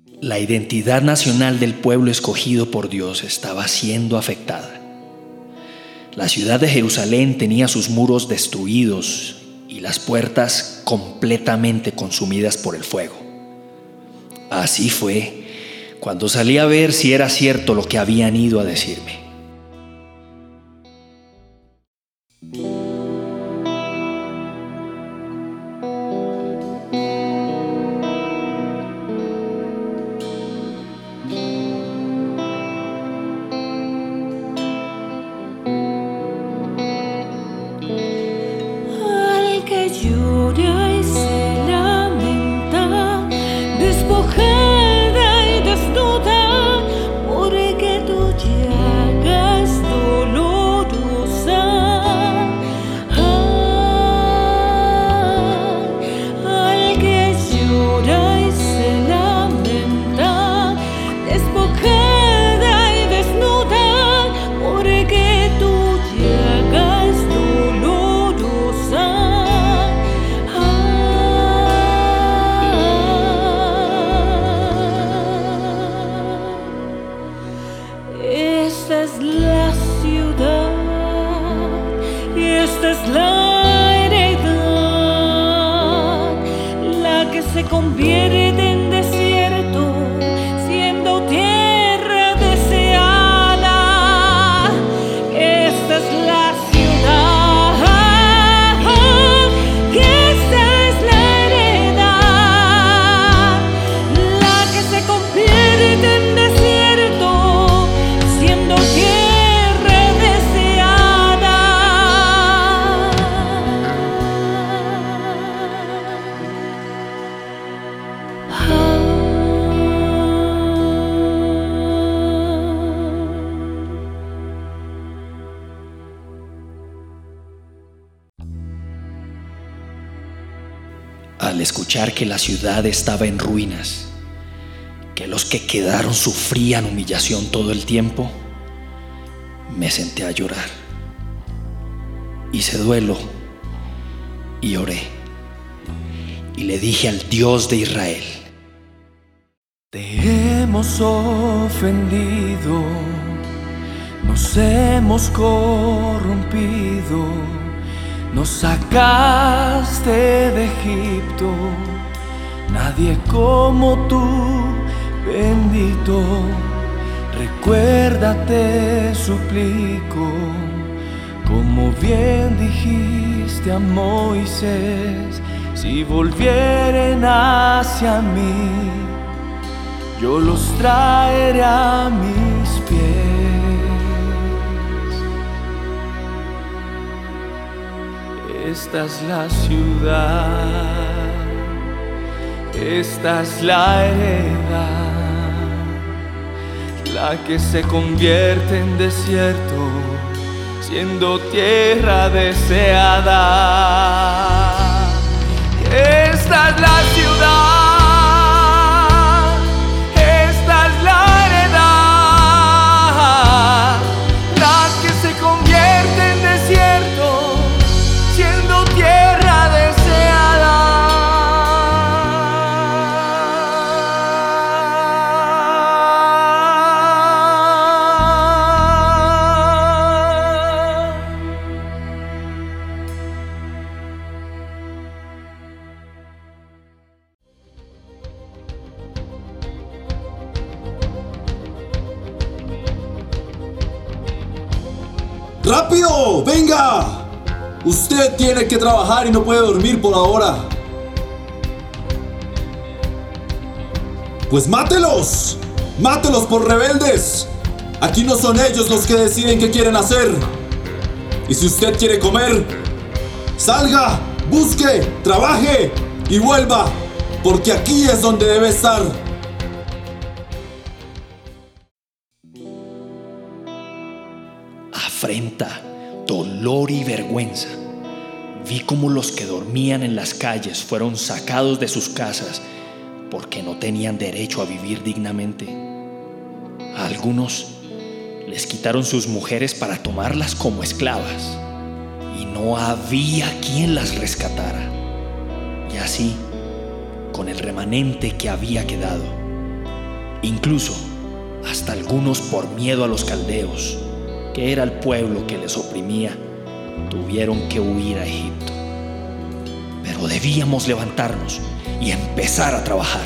La identidad nacional del pueblo escogido por Dios estaba siendo afectada. La ciudad de Jerusalén tenía sus muros destruidos y las puertas completamente consumidas por el fuego. Así fue cuando salí a ver si era cierto lo que habían ido a decirme. Llora y se lamenta, despojada y desnuda, porque tu llaga es dolorosa. Al que llora y se lamenta, despojada y desnuda, porque tu llaga es dolorosa. Esta es la ciudad y esta es la heredad, la que se convierte en desierto, siendo tierra deseada. Esta es la ciudad y esta es la heredad, la que se convierte en desierto, siendo tierra deseada. Al escuchar que la ciudad estaba en ruinas, que los que quedaron sufrían humillación todo el tiempo, me senté a llorar. Hice duelo y oré. Y le dije al Dios de Israel: Te hemos ofendido, nos hemos corrompido, nos sacaste de Egipto, nadie como tú, bendito. Recuérdate, suplico, como bien dijiste a Moisés, si volvieren hacia mí, yo los traeré a mis pies. Esta es la ciudad, esta es la heredad, la que se convierte en desierto, siendo tierra deseada. Esta es la ciudad, esta es la heredad, la que se convierte en desierto, siendo tierra deseada. ¡Rápido! ¡Venga! Usted tiene que trabajar y no puede dormir por ahora. Pues mátelos. Mátelos por rebeldes. Aquí no son ellos los que deciden qué quieren hacer. Y si usted quiere comer, salga, busque, trabaje y vuelva, porque aquí es donde debe estar. Afrenta, dolor y vergüenza. Vi cómo los que dormían en las calles fueron sacados de sus casas porque no tenían derecho a vivir dignamente. A algunos les quitaron sus mujeres para tomarlas como esclavas y no había quien las rescatara. Y así, con el remanente que había quedado, Incluso, hasta algunos por miedo a los caldeos, que era el pueblo que les oprimía, tuvieron que huir a Egipto. Pero debíamos levantarnos y empezar a trabajar.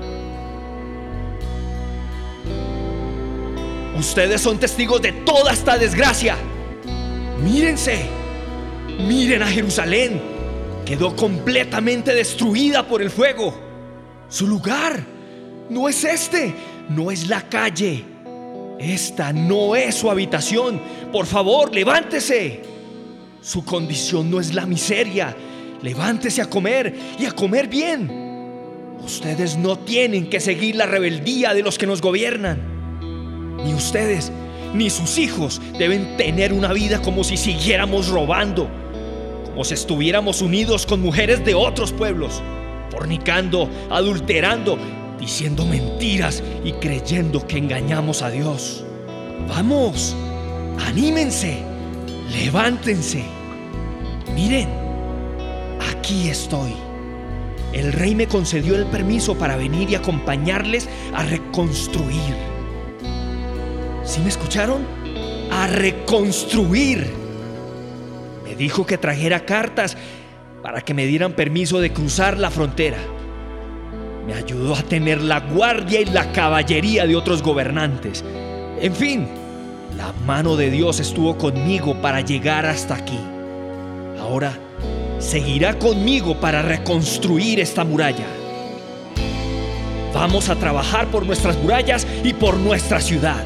Ustedes son testigos de toda esta desgracia. Mírense, miren a Jerusalén. Quedó completamente destruida por el fuego. Su lugar no es este, no es la calle. Esta no es su habitación. Por favor, levántese. Su condición no es la miseria. Levántese a comer y a comer bien. Ustedes no tienen que seguir la rebeldía de los que nos gobiernan. Ni ustedes, ni sus hijos deben tener una vida como si siguiéramos robando, como si estuviéramos unidos con mujeres de otros pueblos, fornicando, adulterando, diciendo mentiras y creyendo que engañamos a Dios. Vamos, anímense, levántense. Miren, aquí estoy. El rey me concedió el permiso para venir y acompañarles a reconstruir. ¿Sí me escucharon? A reconstruir. Me dijo que trajera cartas para que me dieran permiso de cruzar la frontera. Me ayudó a tener la guardia y la caballería de otros gobernantes. En fin, la mano de Dios estuvo conmigo para llegar hasta aquí. Ahora seguirá conmigo para reconstruir esta muralla. Vamos a trabajar por nuestras murallas y por nuestra ciudad.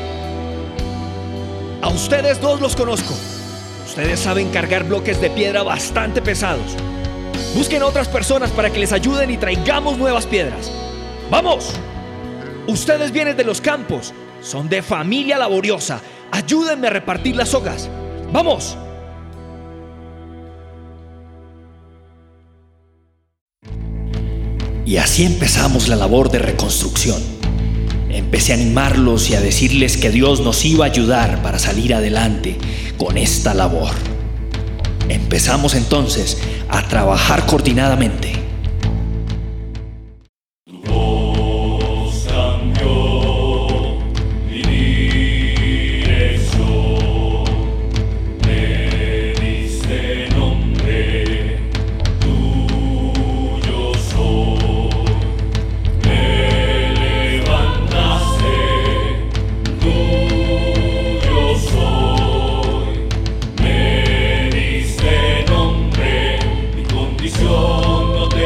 A ustedes dos los conozco. Ustedes saben cargar bloques de piedra bastante pesados. Busquen a otras personas para que les ayuden y traigamos nuevas piedras. ¡Vamos! Ustedes vienen de los campos, son de familia laboriosa. Ayúdenme a repartir las sogas. ¡Vamos! Y así empezamos la labor de reconstrucción. Empecé a animarlos y a decirles que Dios nos iba a ayudar para salir adelante con esta labor. Empezamos entonces a trabajar coordinadamente. No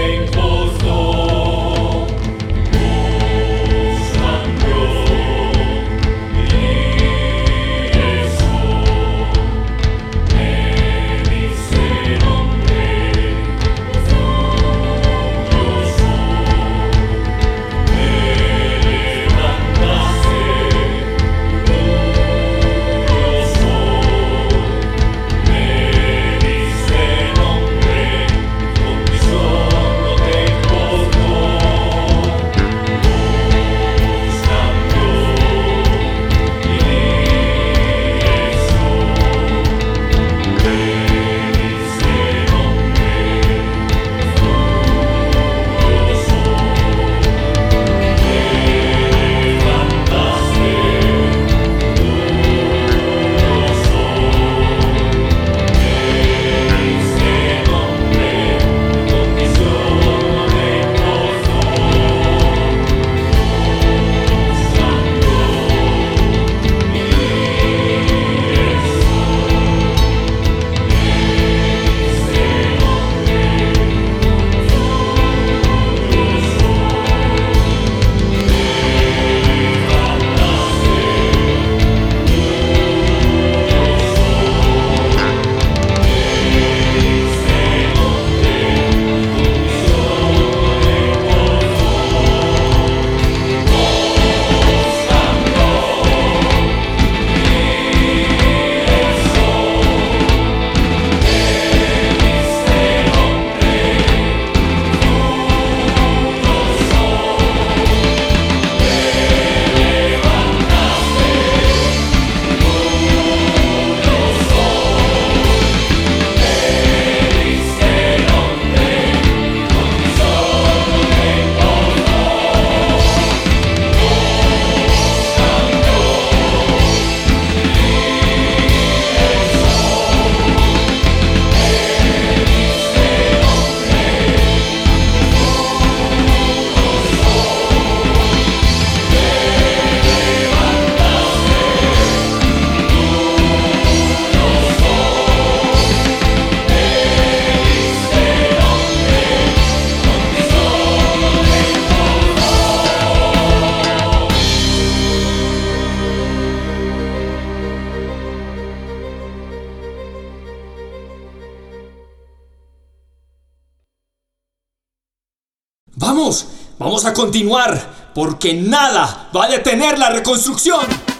Vamos a continuar, porque nada va a detener la reconstrucción.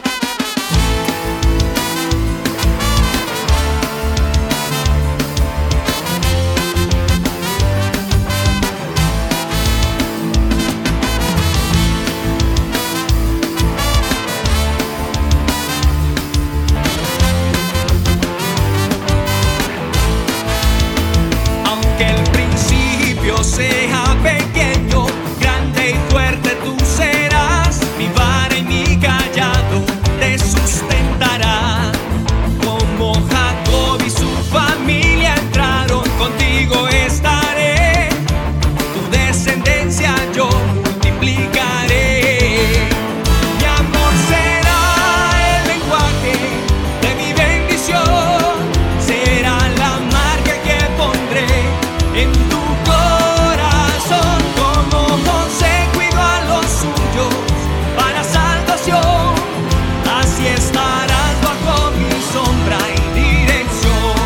Aunque el principio sea pequeño, grande y fuerte tú serás. Mi vara y mi callado te sustentará. Como Jacob y su familia entraron, contigo estaré. Tu descendencia yo multiplicaré. Mi amor será el lenguaje de mi bendición. Será la marca que pondré en tu corazón. Como José cuidó a los suyos para salvación, así estarás bajo mi sombra y dirección.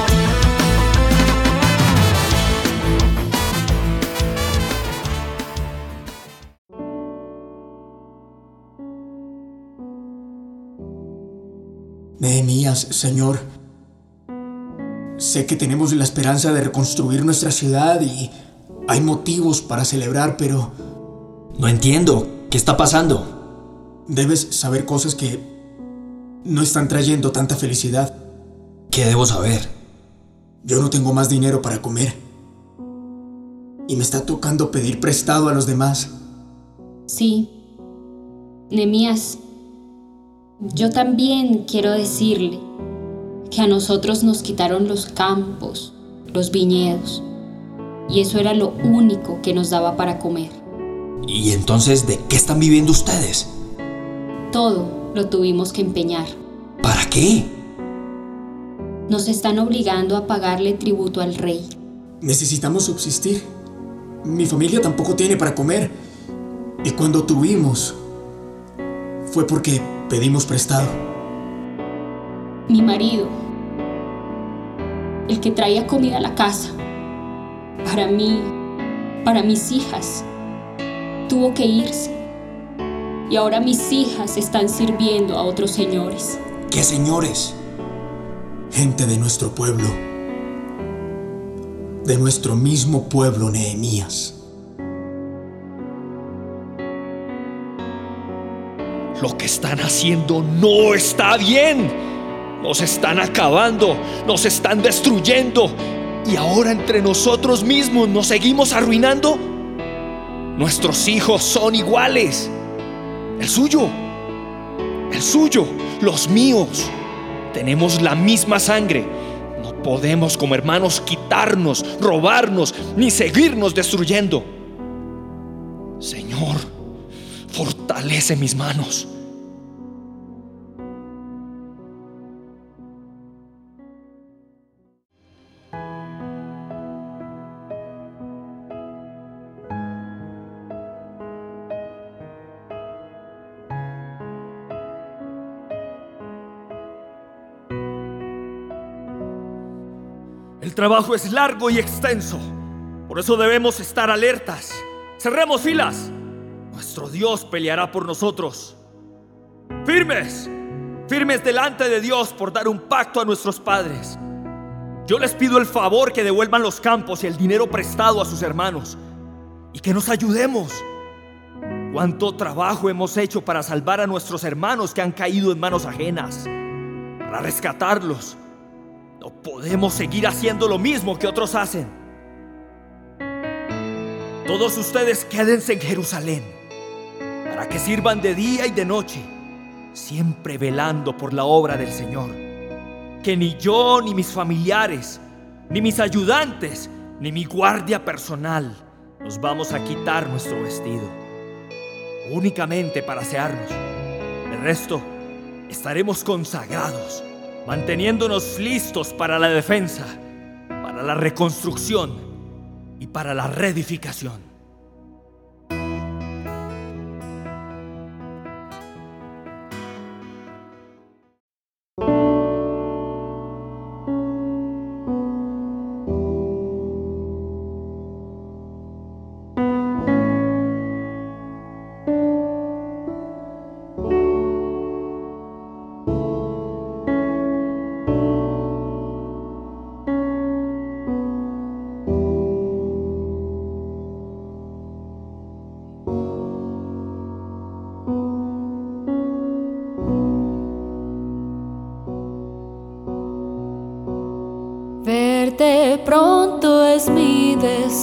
Nehemías, Señor, sé que tenemos la esperanza de reconstruir nuestra ciudad y hay motivos para celebrar, pero No entiendo. ¿Qué está pasando? debes saber cosas que no están trayendo tanta felicidad. ¿Qué debo saber? Yo no tengo más dinero para comer y me está tocando pedir prestado a los demás. Sí, Nehemías, yo también quiero decirle que a nosotros nos quitaron los campos, los viñedos, y eso era lo único que nos daba para comer. ¿Y entonces de qué están viviendo ustedes? Todo lo tuvimos que empeñar. ¿Para qué? Nos están obligando a pagarle tributo al rey. Necesitamos subsistir. Mi familia tampoco tiene para comer. Y cuando tuvimos, fue porque pedimos prestado. Mi marido, el que traía comida a la casa, para mí, para mis hijas, tuvo que irse. Y ahora mis hijas están sirviendo a otros señores. ¿Qué señores? Gente de nuestro pueblo. De nuestro mismo pueblo, Nehemías. Lo que están haciendo no está bien. Nos están acabando, nos están destruyendo. Y ahora entre nosotros mismos nos seguimos arruinando. Nuestros hijos son iguales. El suyo, los míos. Tenemos la misma sangre. No podemos como hermanos quitarnos, robarnos, ni seguirnos destruyendo. Señor, fortalece mis manos. El trabajo es largo y extenso. Por eso debemos estar alertas. Cerremos filas. Nuestro Dios peleará por nosotros. Firmes, firmes delante de Dios por dar un pacto a nuestros padres. Yo les pido el favor que devuelvan los campos y el dinero prestado a sus hermanos y que nos ayudemos. Cuánto trabajo hemos hecho para salvar a nuestros hermanos que han caído en manos ajenas, para rescatarlos. No podemos seguir haciendo lo mismo que otros hacen. Todos ustedes quédense en Jerusalén para que sirvan de día y de noche, siempre velando por la obra del Señor. Que ni yo, ni mis familiares, ni mis ayudantes, ni mi guardia personal nos vamos a quitar nuestro vestido, únicamente para asearnos. De resto, estaremos consagrados, manteniéndonos listos para la defensa, para la reconstrucción y para la reedificación. verte pronto es mi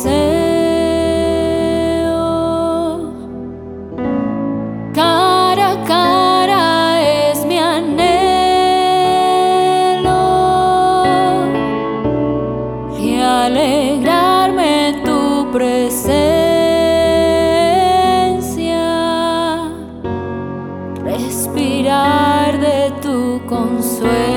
deseo. Cara a cara es mi anhelo y alegrarme en tu presencia, respirar de tu consuelo.